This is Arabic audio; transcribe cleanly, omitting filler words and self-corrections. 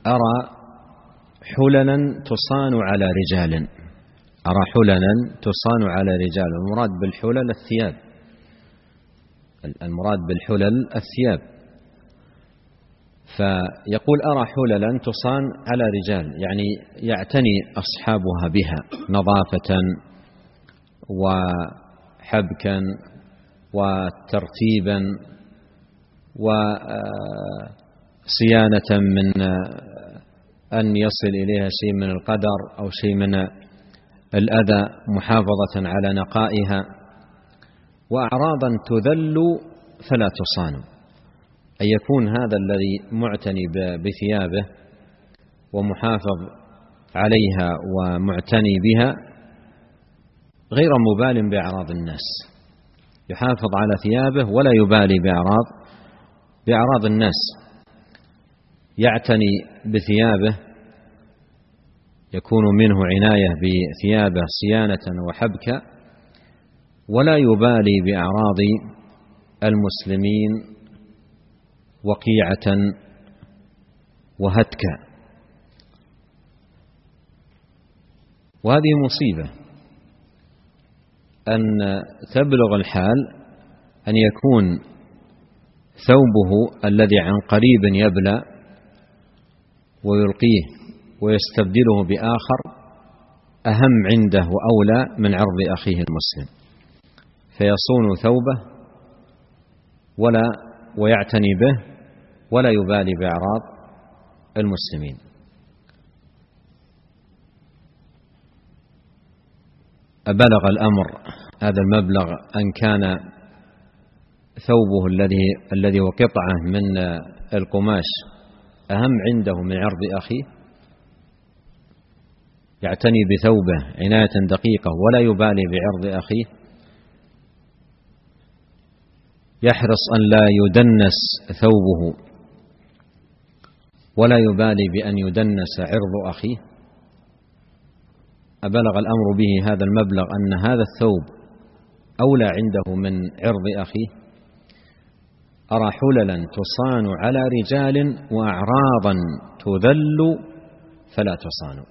أرى حللا تصان على رجال، أرى حللا تصان على رجال. المراد بالحلل الثياب، المراد بالحلل الثياب. فيقول أرى حللا تصان على رجال، يعني يعتني أصحابها بها نظافة وحبكا وترتيبا وصيانة من أن يصل إليها شيء من القدر أو شيء من الأذى، محافظة على نقائها، وأعراضا تذل فلا تصان. أن يكون هذا الذي معتني بثيابه ومحافظ عليها ومعتني بها غير مبال بأعراض الناس، يحافظ على ثيابه ولا يبالي بأعراض الناس، يعتني بثيابه، يكون منه عناية بثيابه صيانة وحبكة، ولا يبالي بأعراض المسلمين وقيعة وهتكا. وهذه مصيبة أن تبلغ الحال أن يكون ثوبه الذي عن قريب يبلى ويلقيه ويستبدله بآخر أهم عنده وأولى من عرض أخيه المسلم، فيصون ثوبه ويعتني به ولا يبالي بأعراض المسلمين. أبلغ الأمر هذا المبلغ أن كان ثوبه الذي هو قطعة من القماش أهم عنده من عرض أخيه، يعتني بثوبه عناية دقيقة ولا يبالي بعرض أخيه، يحرص أن لا يدنس ثوبه ولا يبالي بأن يدنس عرض أخيه. أبلغ الأمر به هذا المبلغ أن هذا الثوب أولى عنده من عرض أخيه. أرى حللا تصان على رجال وأعراضا تذل فلا تصان.